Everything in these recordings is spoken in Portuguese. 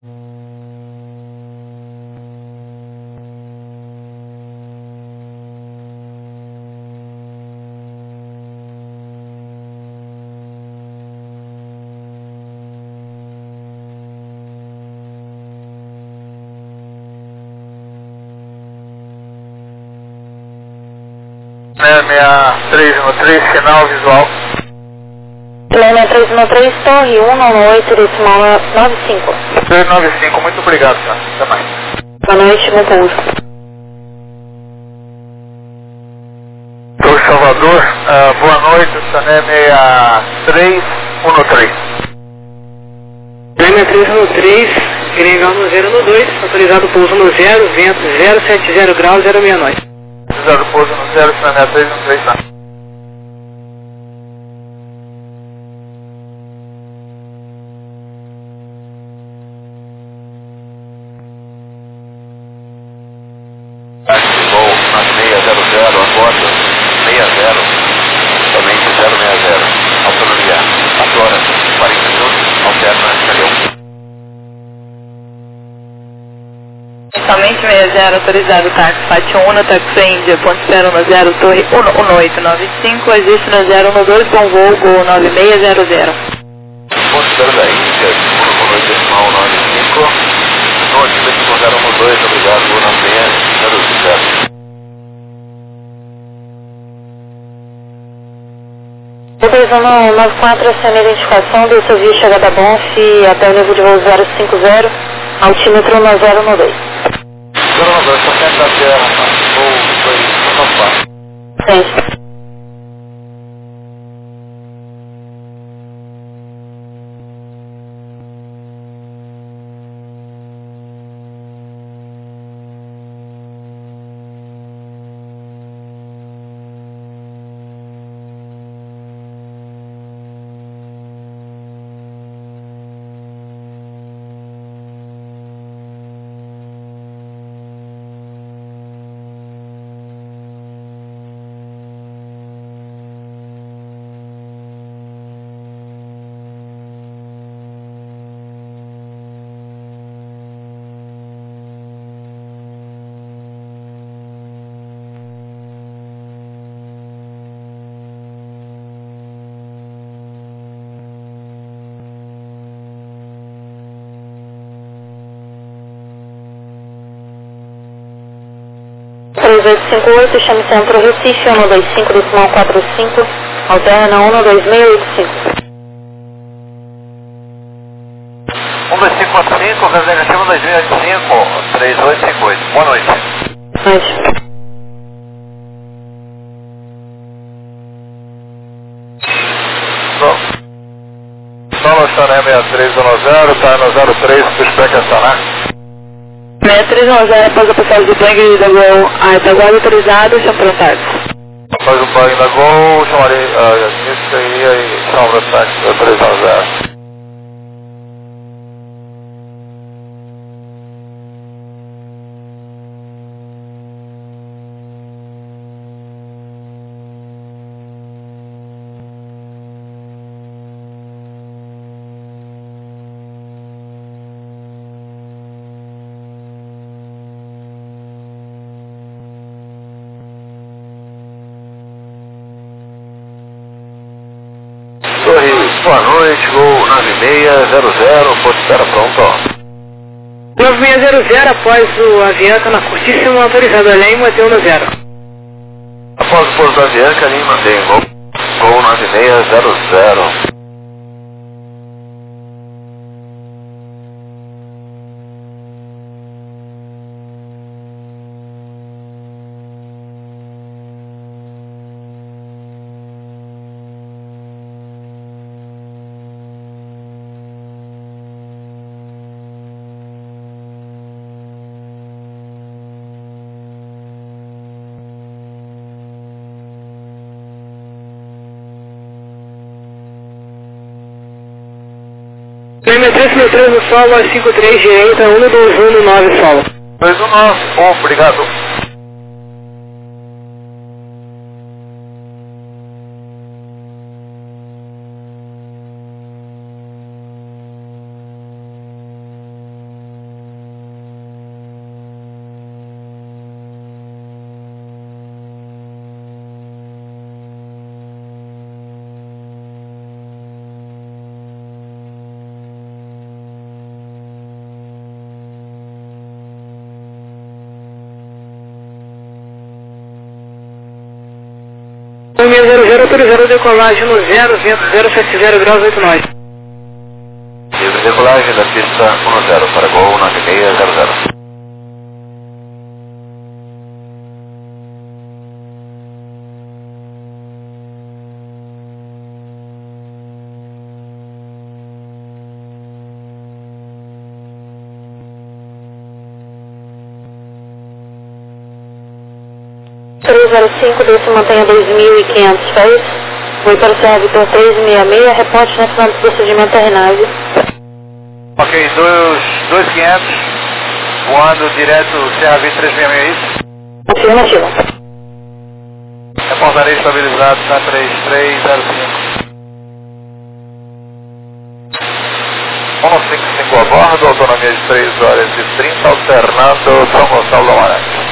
6313, final visual. 6313, torre 198, decimal 95. 395, muito obrigado, senhor. Até mais. Boa noite, bom pouso. Torre Salvador, boa noite, Sané 6313. 6313, Gringal no 012, autorizado pouso no 0, vento 070 graus, 069. Autorizado pouso no 0, Sané 313, tá? Voo na 600, acorda 60, somente 060. Autonomia 4 horas, 40 minutos, alterna, calhão. Somente 60, autorizado táxi Fátima 1, táxi Índia, ponto espera no 0, torre 11895, existe no 012, bom voo, Gol 9600. Ponto espera da Índia, 11895, no ativamente com 012, obrigado, Gol 9600. Autorizando 94, essa identificação do seu via chegada Bonf até o nível de voo 050, altímetro no 012. 012, qualquer da terra, voo 294. Sim. Três 3858, chame Centro Recife, 125, decimal 45, alterna 12685. 12545, reservativa 2085, 3858. Boa noite. Noite. Solo Sané 6310, tá no 03, pushback a Sané. 6310, após a passagem do tanque da Gol, Itaguaí autorizado, chame para o táxi. Após o plug da Gol, chamarei isso aí e chama para o táxi 310. Torre, boa noite, Gol 9600, ponto espera pronto. 9600, após o Avianca na curtíssima, autorizado além, mantém no 0. Após o pouso da Avianca, nem mantém Gol 9600. Prêmio 363 no solo, 53 direita, 121 no 9 solo. 219, bom, obrigado. 00 autorizado decolagem no 0, vento 070 graus 8 nós. Livre decolagem da pista 10 para Gol 9600. Desce mantenha 2.500 pés. Foi para o Serra Vitor 366, reporte na final do procedimento RNAV. Ok, 2.500, voando direto Serra Vitor 366, é isso? Afirmativo. Reportarei estabilizado na 3305. 155 a bordo, autonomia de 3 horas e 30, alternando São Gonçalo do Amarante.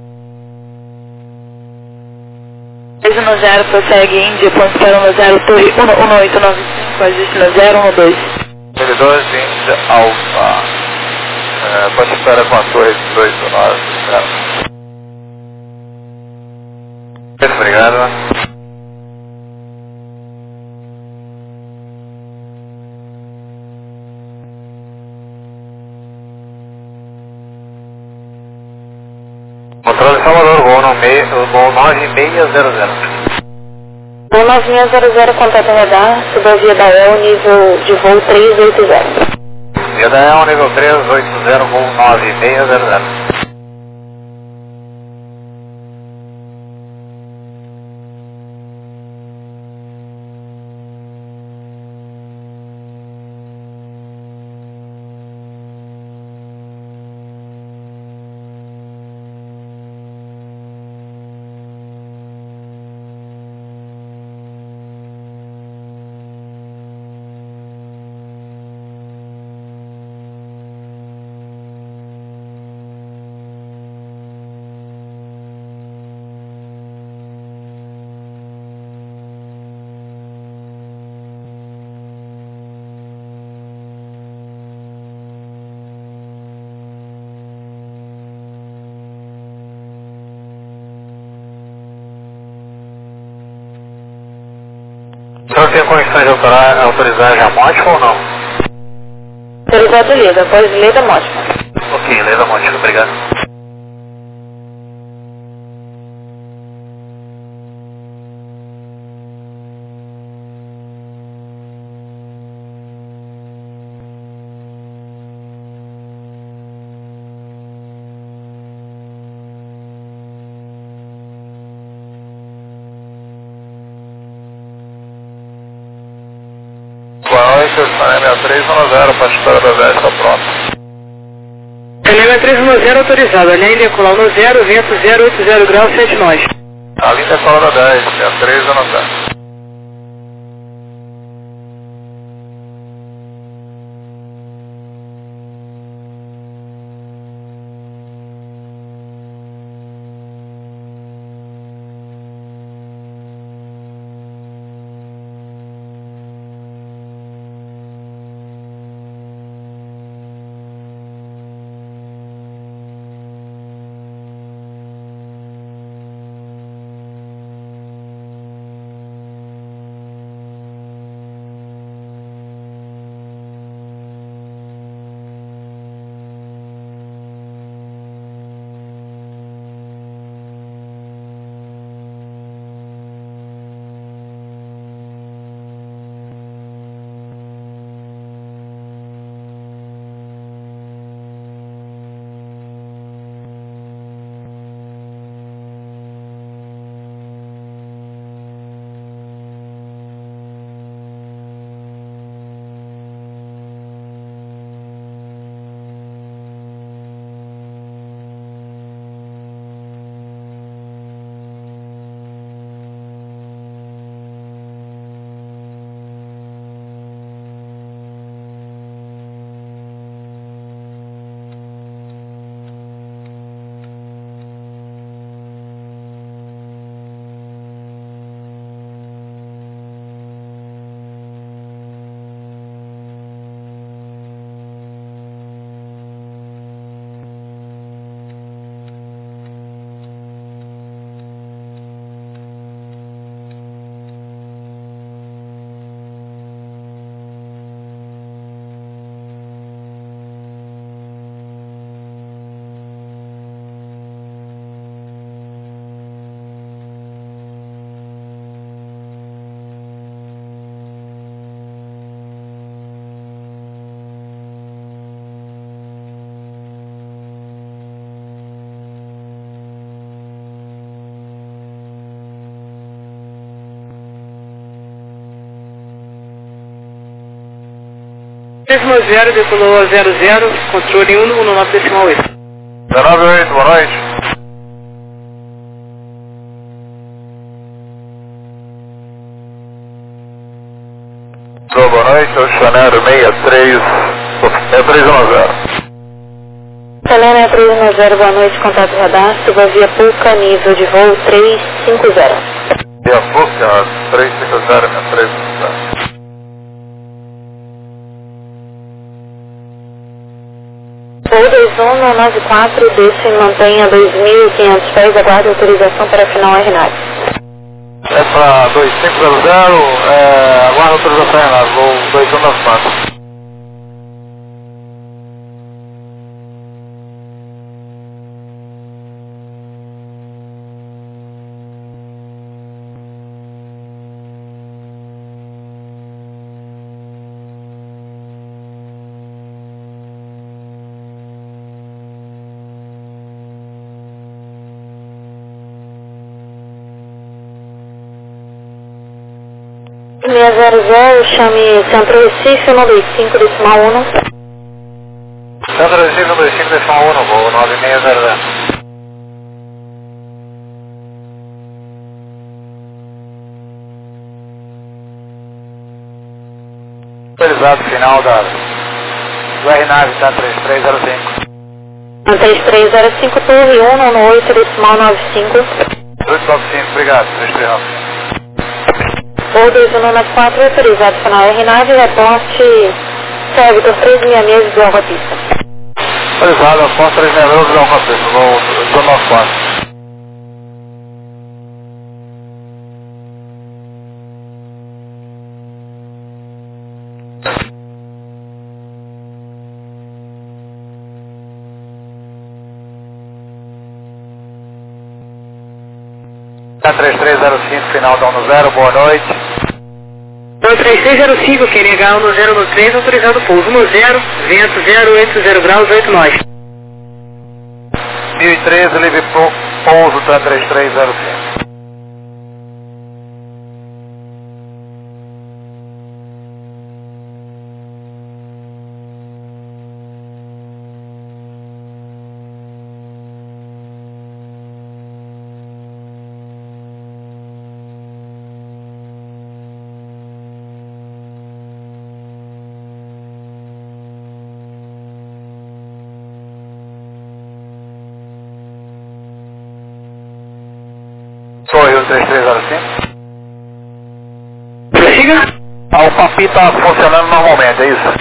310, prossegue Índia, ponto 010, torre 1895, ajuste no 012. 12, Índia, Alfa. Pode espera com a torre 289. Muito obrigado. Controle Salvador, voo 9600. Voo 9600, contato radar, suba via da EL, nível de voo 380. Via da EL, nível 380, voo 9600. O senhor tem condições de autorizar já módico ou não? Autorizado Leda, após Leda Módica. Ok, Leda módico, obrigado. Boa noite, Canema 310, para a história da 10, está pronto. Canema 310 autorizado, além de decolar no 0, vento 080 graus 7 nós. A linha é fora da 10, é 310. 310, decolou a 00, controle 119,8. 198, boa noite. Boa noite, Oceanário 63, 310. Selena 310, boa noite, contato radar, suba via Puca, nível de voo 350. Via Puca, 350, 350. Voo 2194, desce e mantenha 2.500 pés, aguarde autorização para final RNAV. É para 2500, aguarda autorização RNAV, voo 2194. Chame Centro Recife 125 decimal 1. Centro Recife 125 decimal 1, voo 9600. Autorizado final do RNAV está 3305. 3305, torre 118 decimal 95. 895, obrigado, 3395. Voo 2194, autorizado final RNAV, reporte Servitor 366 de Alva Pista. Autorizado, Afonso 366 de Alva Pista, voo 2194. Tá 3305, final da 10, boa noite. 3305, quem negar 10 no 3, autorizado pouso 10, vento 080 graus, 8 nós. 1013, livre pouso, tá 3305. Sou eu, 3305. Prossiga. O papi está funcionando normalmente, é isso?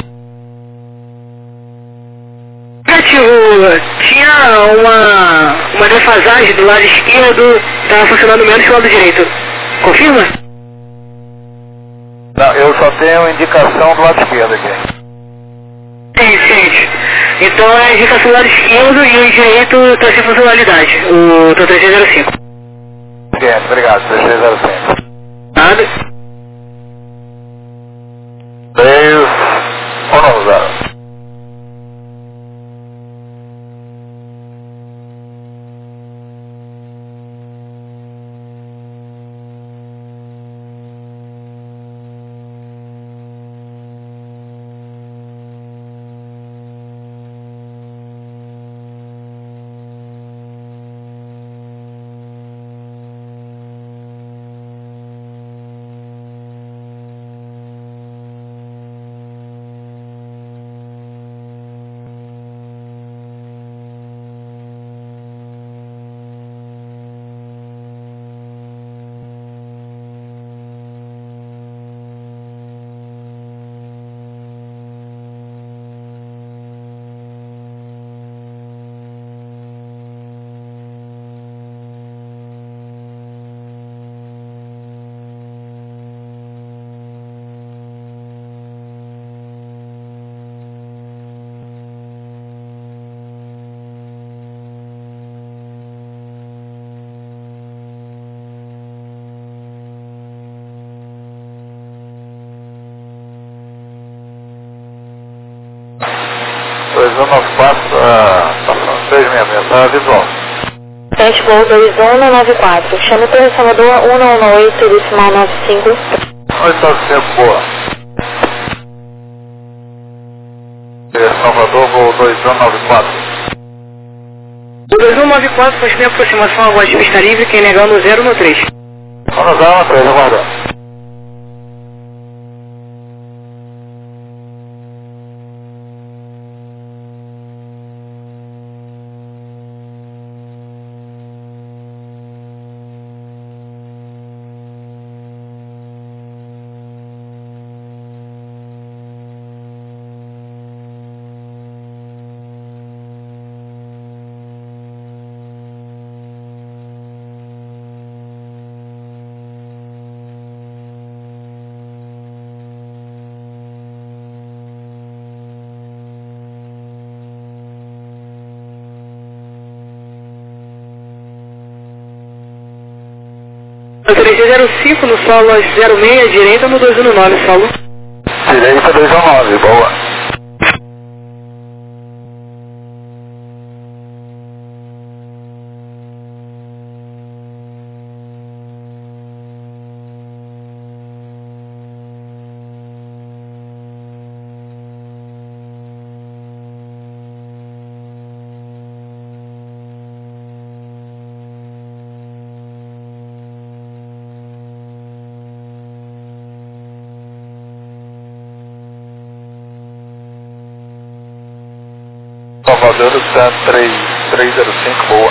Negativo, tinha uma defasagem do lado esquerdo, estava funcionando menos que o lado direito. Confirma? Não, eu só tenho indicação do lado esquerdo aqui. Gente. Então é a indicação do lado esquerdo e o direito está sem funcionalidade, o 3305. Obrigado, 3305. Nada. 310. Passando 366, tá visual. Teste voo 2194, chame o Torre Salvador 118 decimal 95. 895, boa. 2194. O 2194 faz minha aproximação agora de pista livre, quem negar no 0 no 3. Vamos dar uma 3, aguardando. Autorização 05 no solo 06, direita no 219, solo. Direita 219, boa. Salvador, está 305, boa.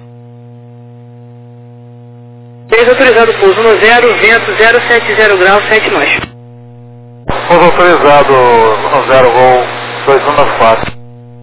3 autorizado, pouso no 0, vento 070 graus, 7 nós. Pouso autorizado no 0, voo 2194.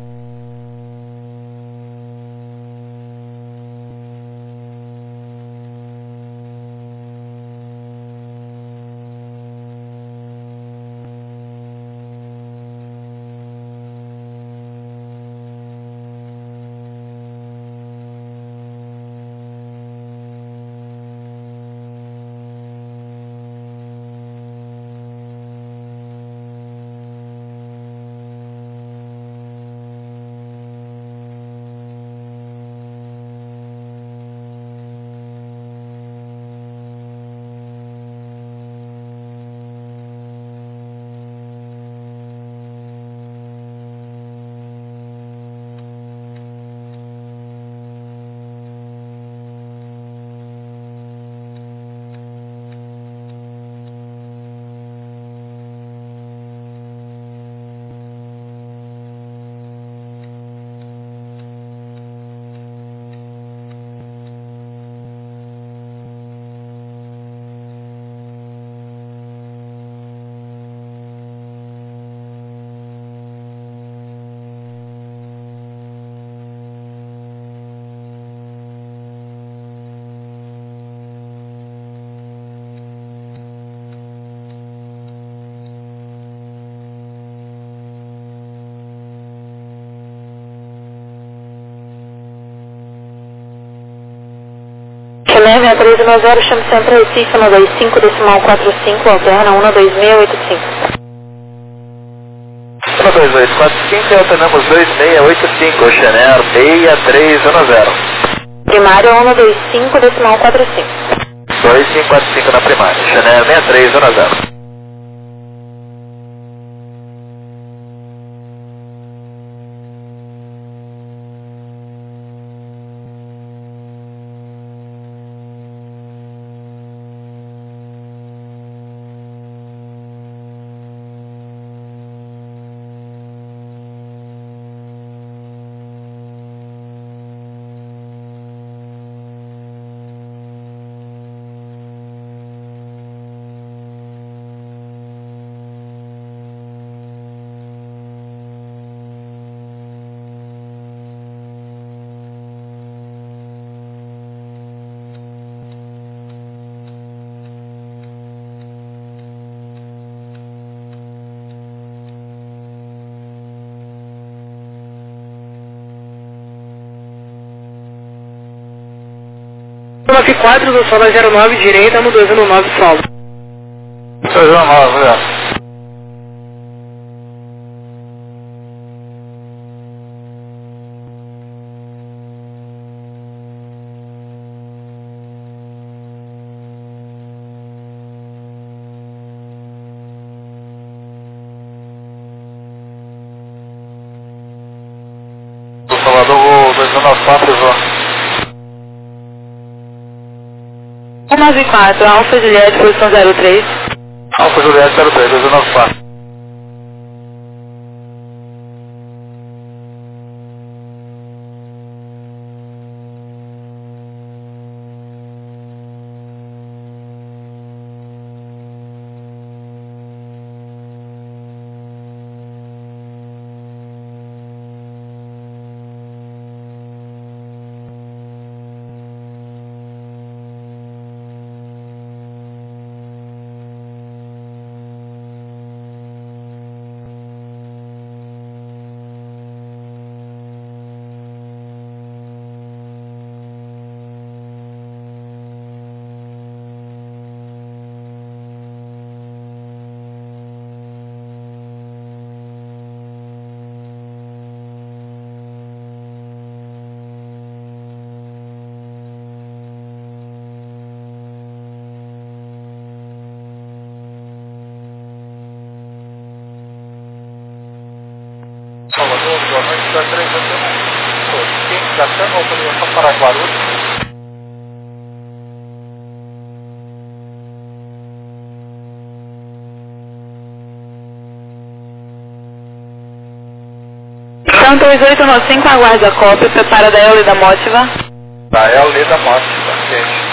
Chilé 6390, chame sempre Recife, 125, decimal 45, alterna 12685. 12845 e alternamos 2685, Chanel 6310. Primário 125, decimal 45. 2545 na primária, Chanel 6310. No 94 do solo 09, direita no 219, solo. 219, né? 294, João. 194, Alfa Juliette, posição 03. Alfa Juliette 03, 294. Salvador, boa noite, da 381. Quem da Cama, autorização para Guarulhos. Então 2895, aguarde a cópia, prepara da L da Mótiva. Da L da Mótiva, gente.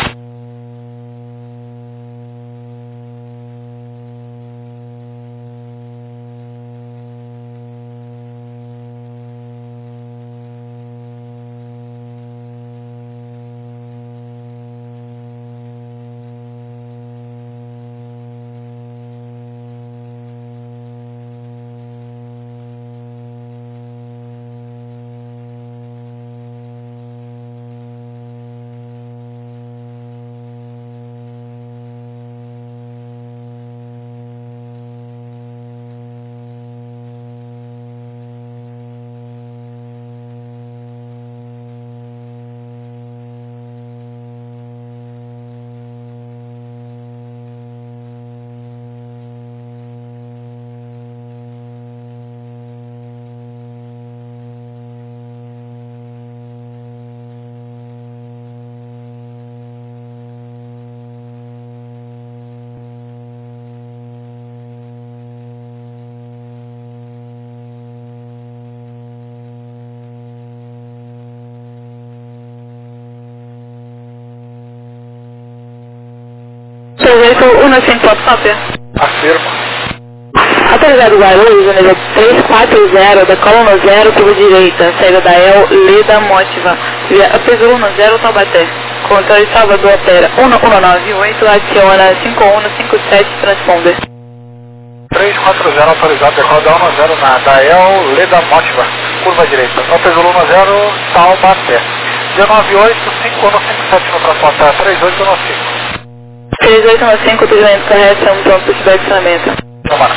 Sujeito 195, cópia. Afirma. Autorizado Guarulhos, unidade 340, decola no 0, curva direita, saída da El, Leda Mótiva, via Apesu no 0, Taubaté. Controle Salvador, opera 1198, adiciona 5157, transponder. 340 autorizado, decola 10 na da El, Leda Mótiva, curva direita. Apesu no 0, Taubaté. 198, 5157 no transportar, 3815. 3815, atendimento correto, é um pronto de adicionamento. Tomara.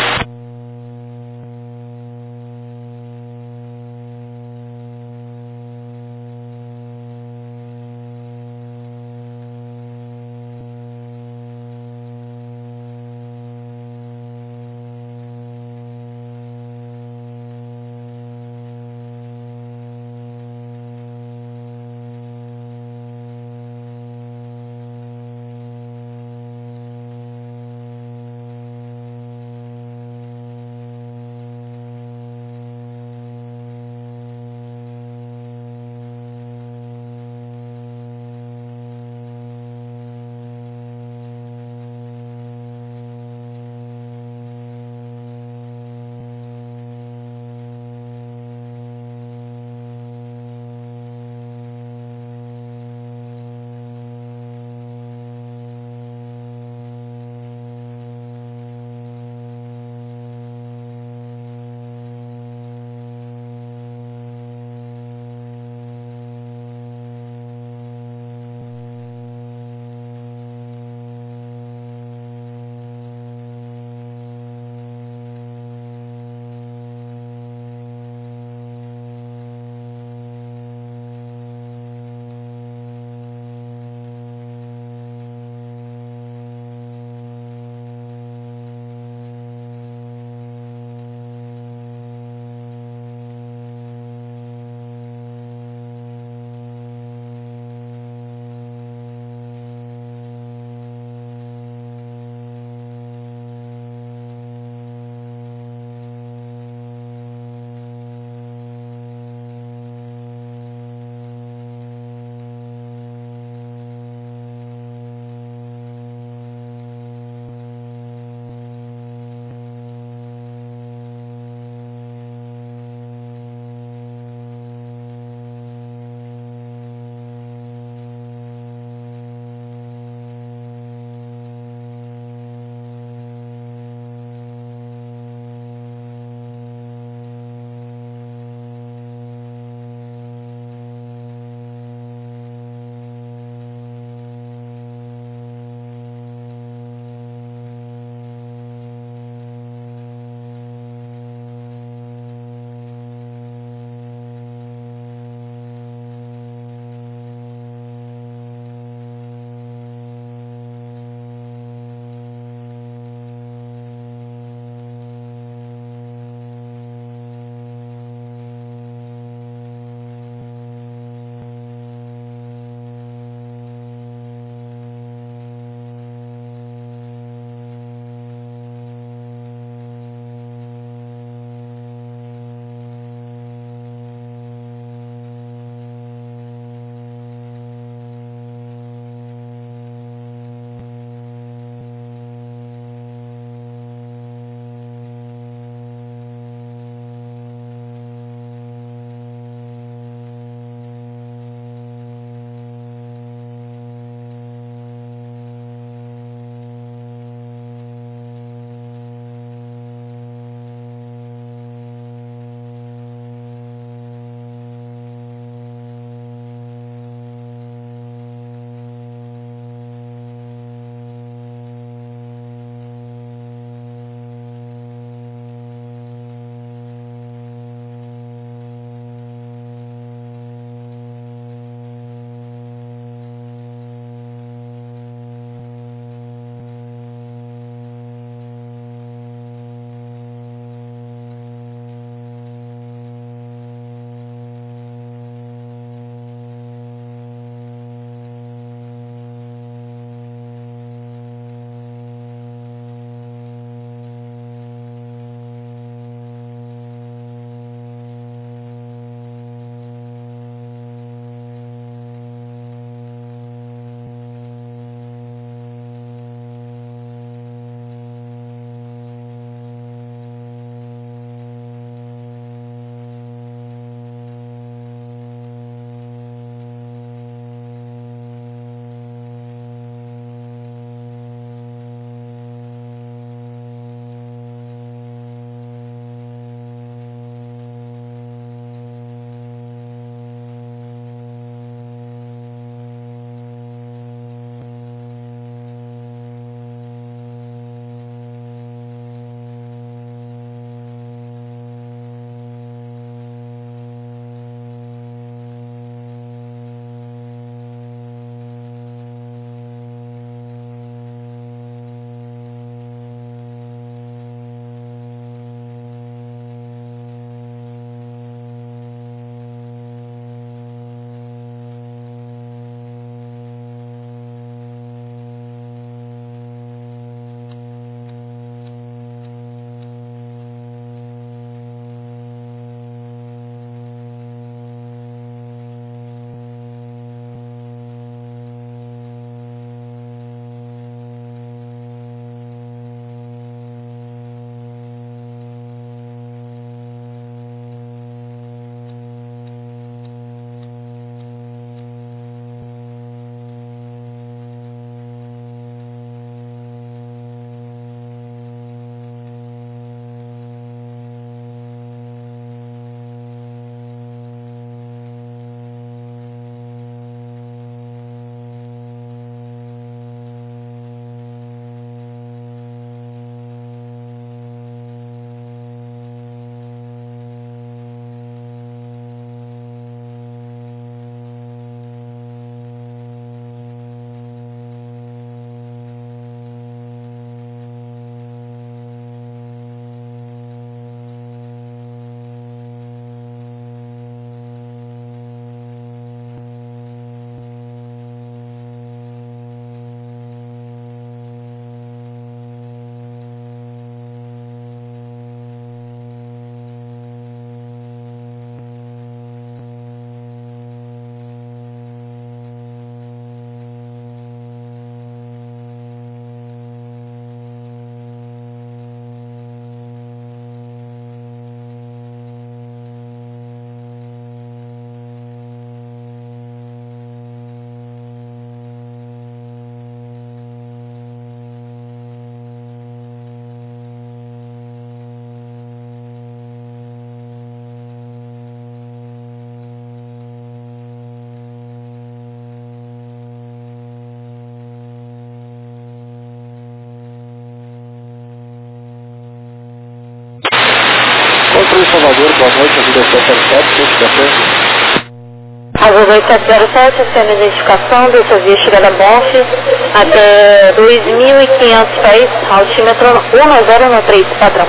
noite, a vida 707, curso da frente. Azul 707, sendo identificação dessa via chegada Bonf até 2.500 pés, altímetro 1013, padrão.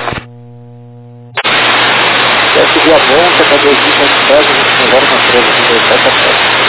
Essa via Bonf até 2.500 pés, 1013, vida 707.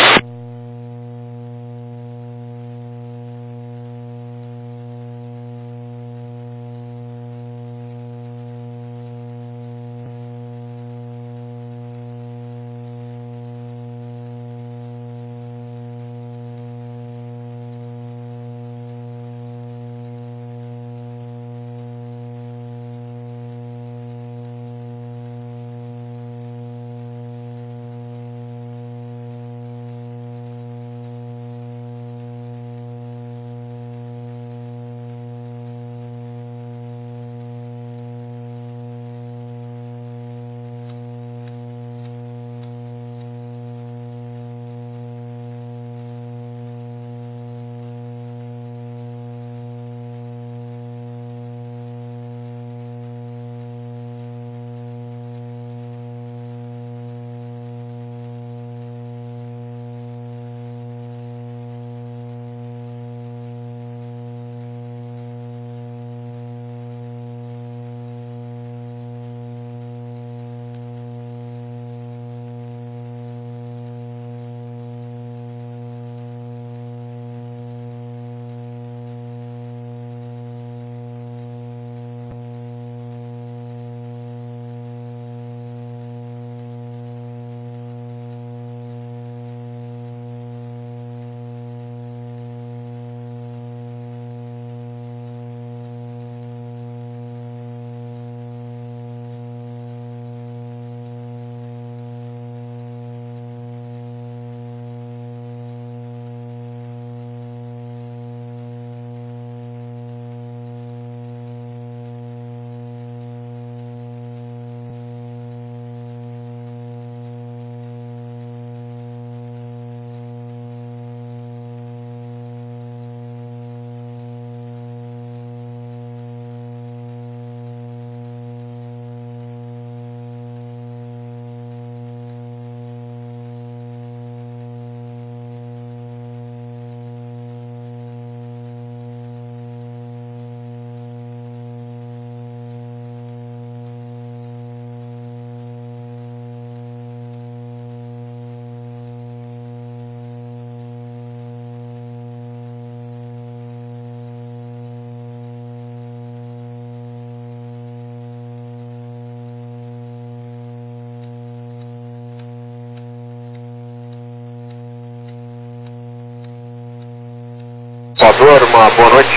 Salvador, uma boa noite.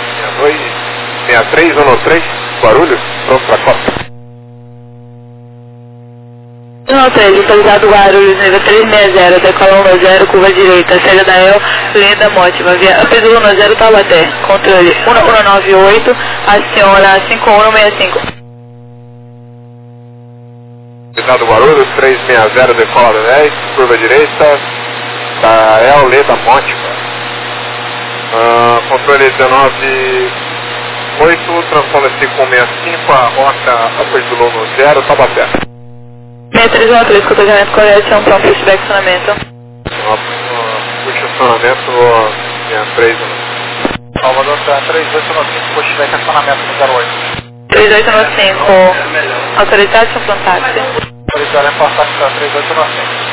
6313, Guarulhos, pronto para costa. 13, localizado Guarulhos, nível 360, decola 10, curva direita, saída da El, Leda Mótiva, via Pedro 10, Taubaté, controle 1198, aciona 5165. Localizado Guarulhos, 360, decola 10, curva direita, da El, Leda Mótiva. Controle 198, transponder 565, a rota Pedro 10, Taubaté. 6313, cotejamento correção, pronto, pushback estacionamento. Estacionamento 63. Salvador está 3895, pushback estacionamento no 08. 3895, autorizado para táxi. Autorizado em táxi para 3895.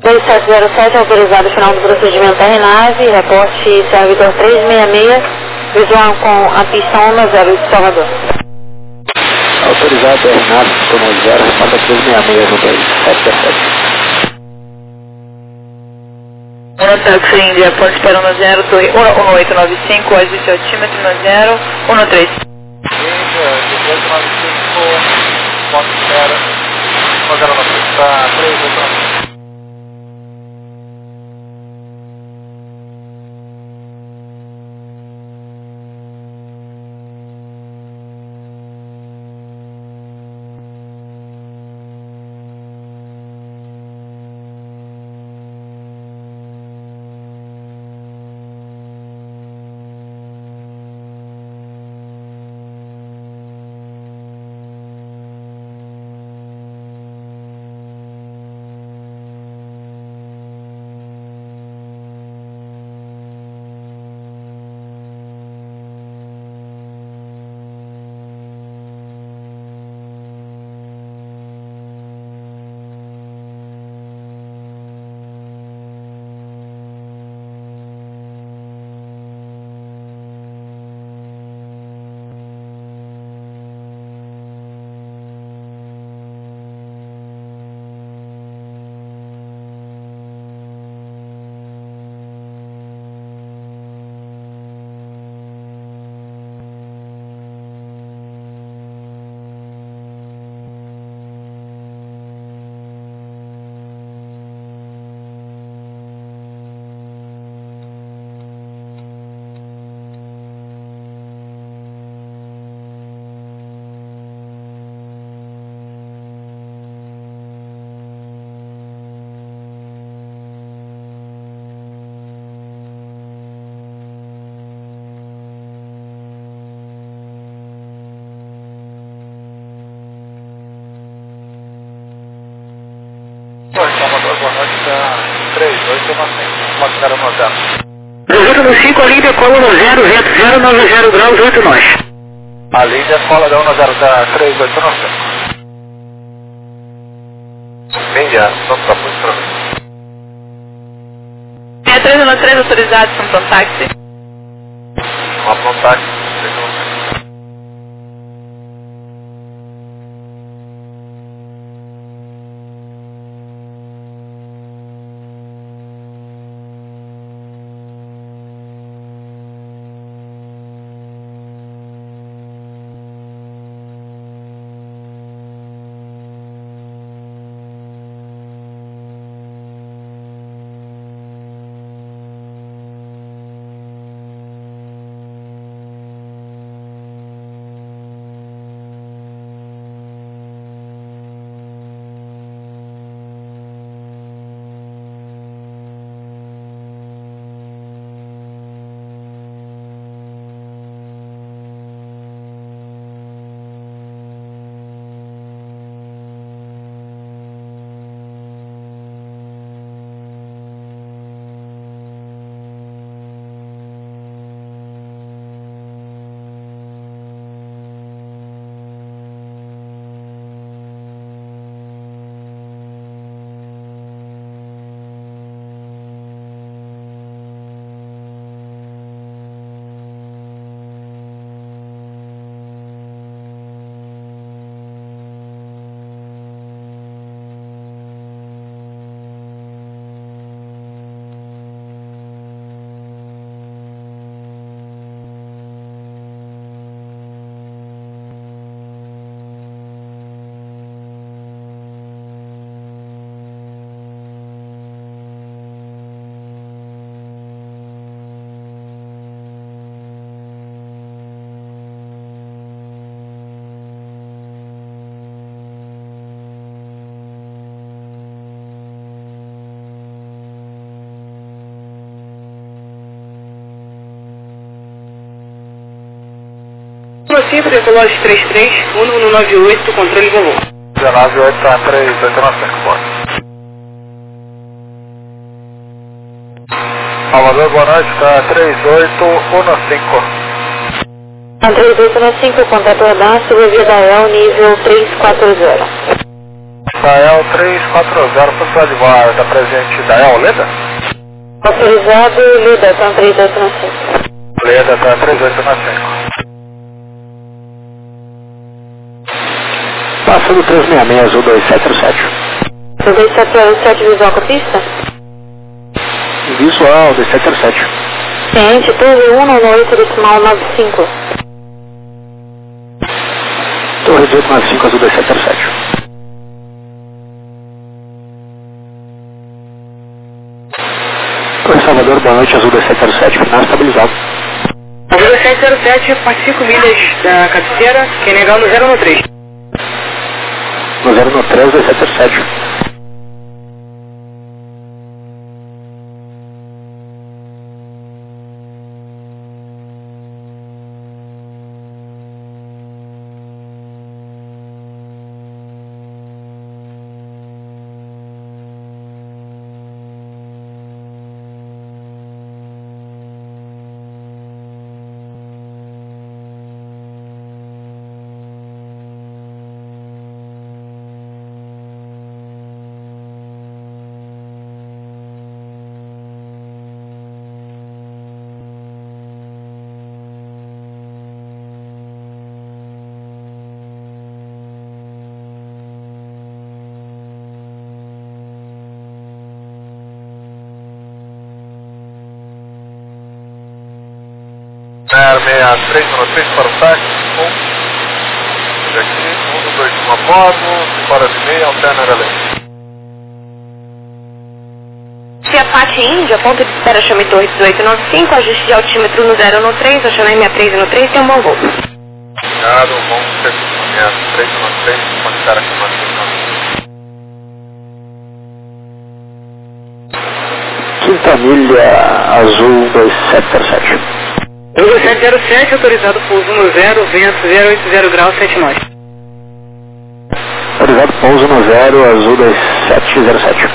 3707, autorizado final do procedimento RNAV, reporte servidor 366, visual com a pista 10 de Salvador. Autorizado RNAV, como 0, repassa 366 no 2, 777. Taxi India, ponto espera 10, torre 1895, ajuste altímetro 10, 13. Índia, 1895, ponto espera, 1093, está 389. Salvador, boa noite, está 3895, pode ficar anotado. 285, a linha decola no 0, vento 090 graus, 8 nós. A linha decola da 10 da 3895. Índia, não está muito para mim. 313 autorizado, Santon Táxi. Uma contato. Prossigo, decolagem 33, 1198, controle volume. 198 está 3895, pode. Salvador, boa noite, está 3815. 3815, contato radar, subvia da EL, nível 340. Dael 340, possibilidade de voar, está presente Dael Leda? Autorizado, Leda, está 3895. Leda, está 3895. Passando 366, azul 2707. 2707, visual com a pista? Visual, 2707. Ciente, torre 198, decimal 95. Torre 1895, azul 2707. Torre Salvador, boa noite, azul 2707, final estabilizado. Azul 2707, parte 5 milhas da cabeceira, quem negar no 013. No 013, 2707. Air 6313 para o táxi, aqui, 121 a bordo, fora de meia, alterna relé. Fiat Índia, ponto de espera, chame torre 1895, ajuste de altímetro no 013, acionei 63 no 3, tem um bom voo. Obrigado, bom serviço, 313, pode estar aqui no 5. Quinta milha, azul 2707. Azul 707, autorizado pouso no 0, vento 080 graus 79. Autorizado pouso no 0, azul 2707.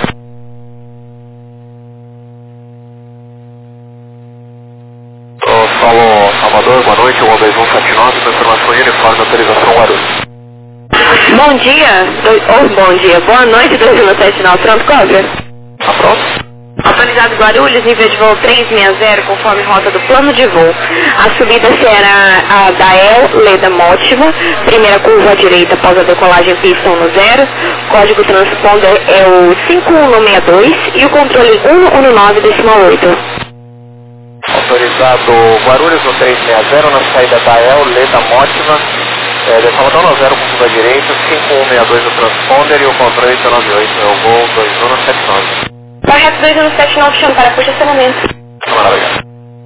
Falou, Salvador, boa noite, o 2179, com informação uniforme, autorização Guarulhos. Bom dia, bom dia, boa noite, 2179, pronto, cobra? Tá pronto? Autorizado Guarulhos, nível de voo 360, conforme rota do plano de voo. A subida será a Dael Leda Motiva, primeira curva à direita após a decolagem piston no 0, código transponder é o 5162 e o controle 119,8. Autorizado Guarulhos no 360, na saída Dael Leda Motiva, de Salvador no 0 com curva à direita, 5162 no transponder e o controle 898 é o voo 2179. Correto 2179, chama para puxa estacionamento. Maravilha.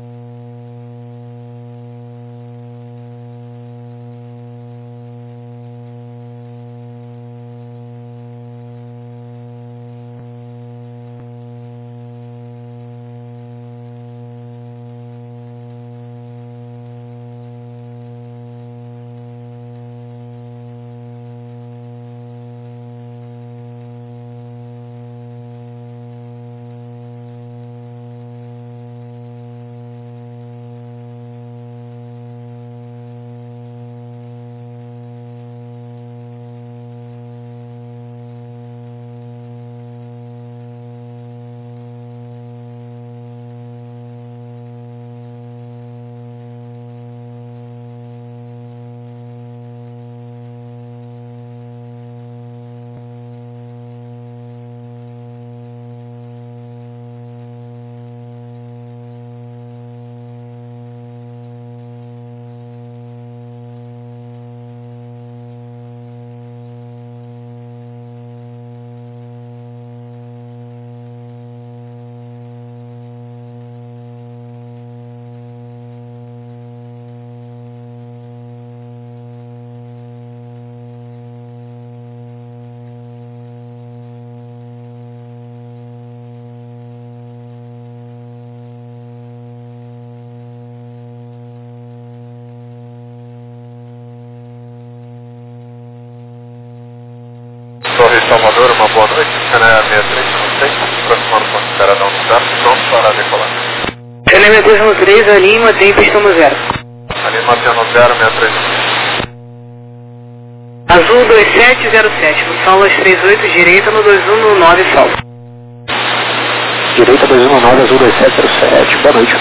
Torre Salvador, uma boa noite, Canal 6396, próximo ponto de Caradão no Zero, pronto para decolar. Canal 6313, a Lima, tem pistão no 0. Ali Mateo no 0, 63. Azul 2707, no Saulas 38, direita no 219, salvo. Direita 219, azul 2707, boa noite.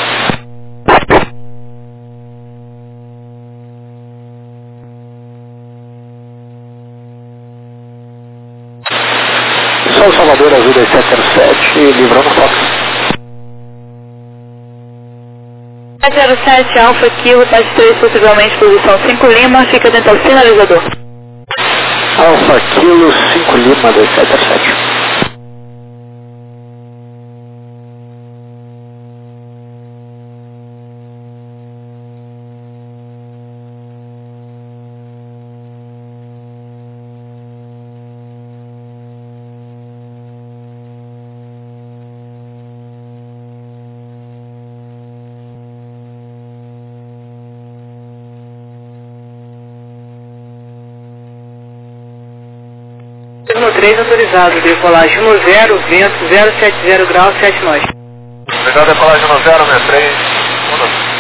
Sol Salvador, azul 2707, livrou no Fox. 707 Alfa Kilo, TAS 3, possivelmente posição 5 Lima, fica dentro ao sinalizador. Alfa Kilo 5 Lima 2707. No 3 autorizado, decolagem 10, vento 070 graus, 7 nós. Obrigado, decolagem 10, 63, 1.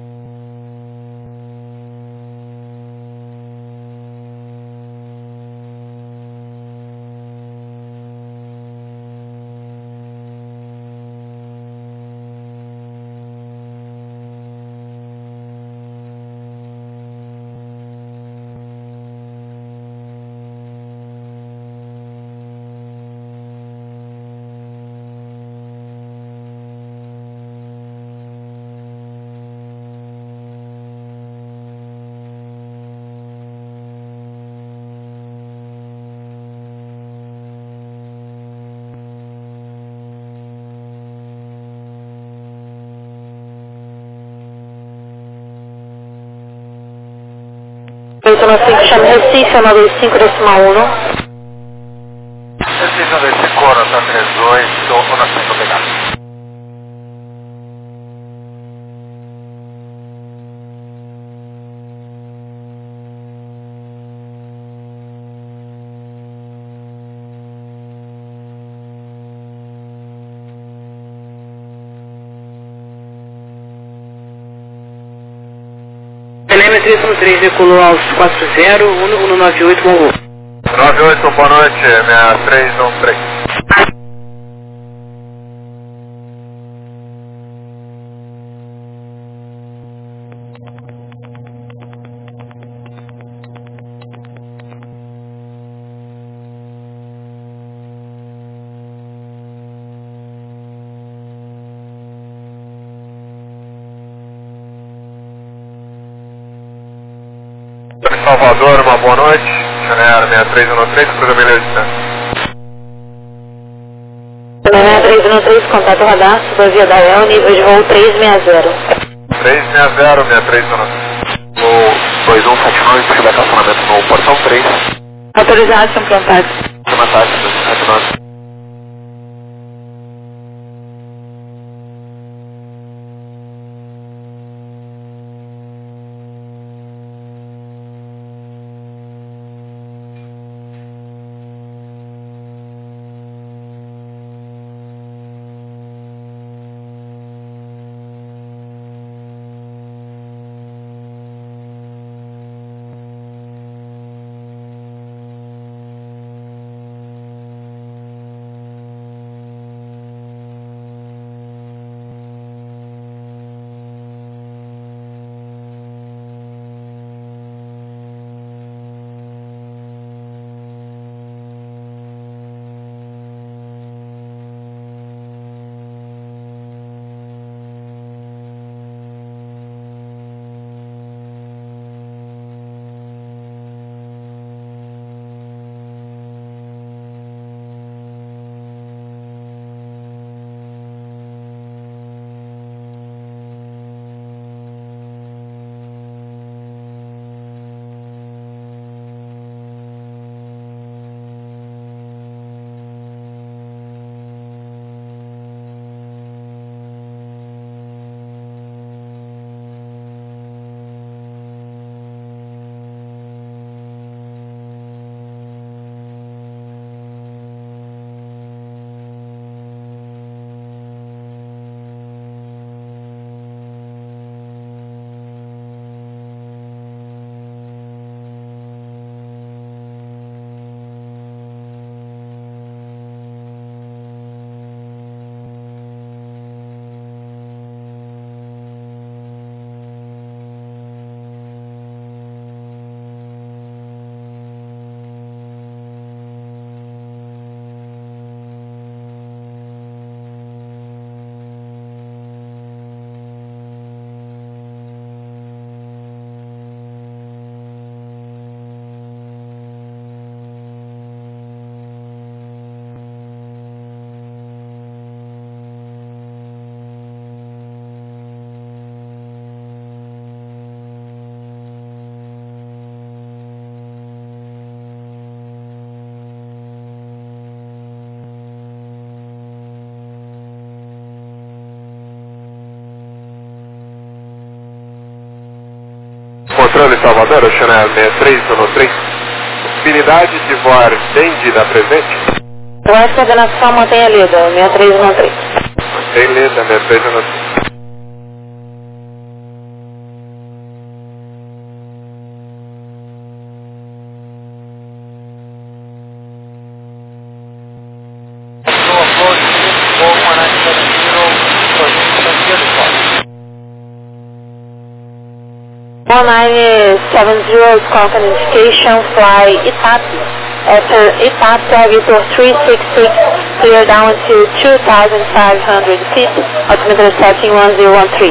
Feito no 5, chama Recife, 95,1. Recife 95, Corota 38, ou na frente, obrigado. Telemetria no 3, decolou aos 40, 198, bom voo. 98, boa noite, 6313. Salvador, uma boa noite. Chanel 6313, programa de distância. 6313, contato radar, subavia da El, nível de voo 360. 360, 6313. Voo 2179, puxa da calçamento no portão 3. Autorizado, são plantados. Chama táxi 279. Controle Salvador, Oceanário 6313. Possibilidade de voar Dendy da presente? Voar coordenação mantenha Leda, 6313. Mantém Leda, 6313. One 970 Falcon indication, fly Itapi. After Itapi, Vitor 366, clear down to 2,500 feet, altimeter setting 1013.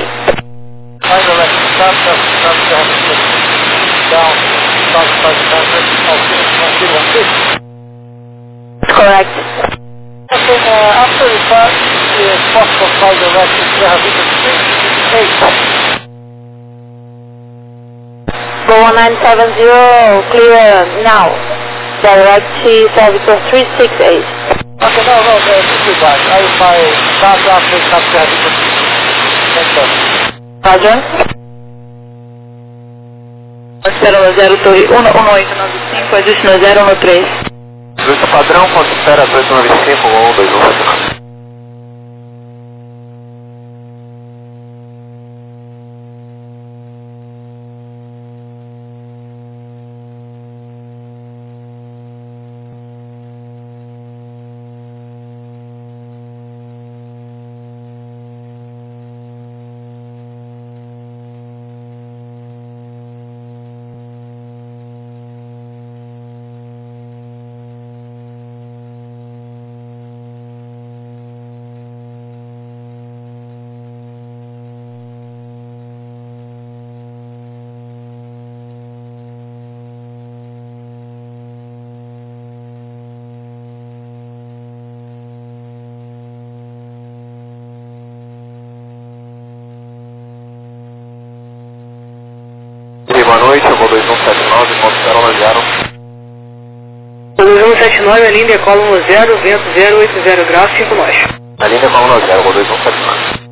Correct. After Itapi, is possible flight direction Sierra Vitor 368. Go 1970, clear now. Direct Sierra Vitor 368. Okay, no, this is right. I fly South Africa, Sierra Vitor 368. Roger. Espera 0 Torre 11895, ajuste no 013. Ajuste padrão, ponto espera 295, 12179. Boa noite, eu vou 2179, ponto 090. 2179, a linha decola 10, vento 080 graus, 5 nós. A linha decola 10, eu vou 2179.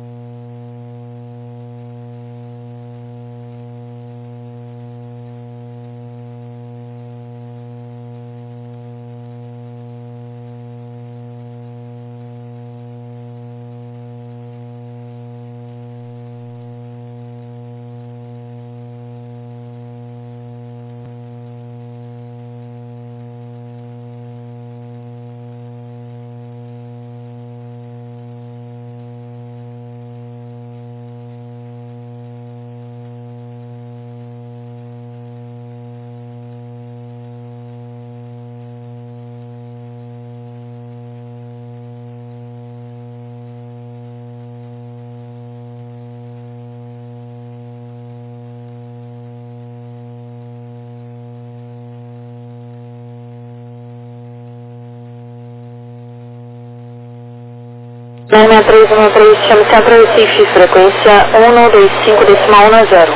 Na 6313, chama Centro Recife, frequência 125.10.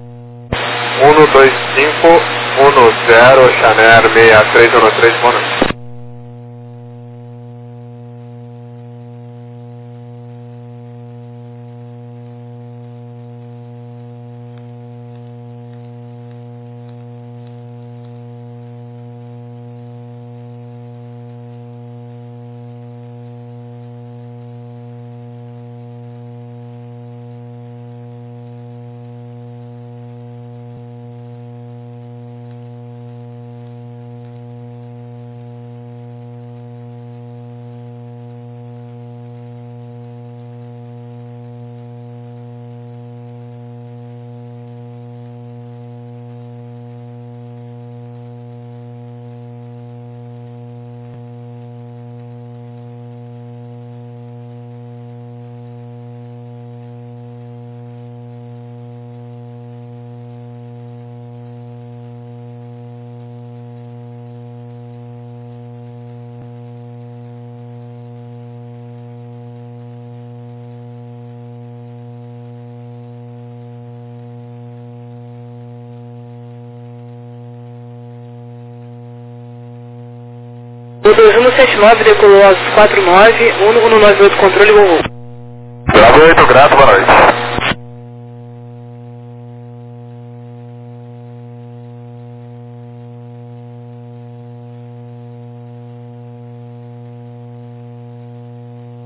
12510, Oceanário 6313, boa noite. O 2179 decolou às 49, 198 controle, voo. Bravo 8, grato, boa noite.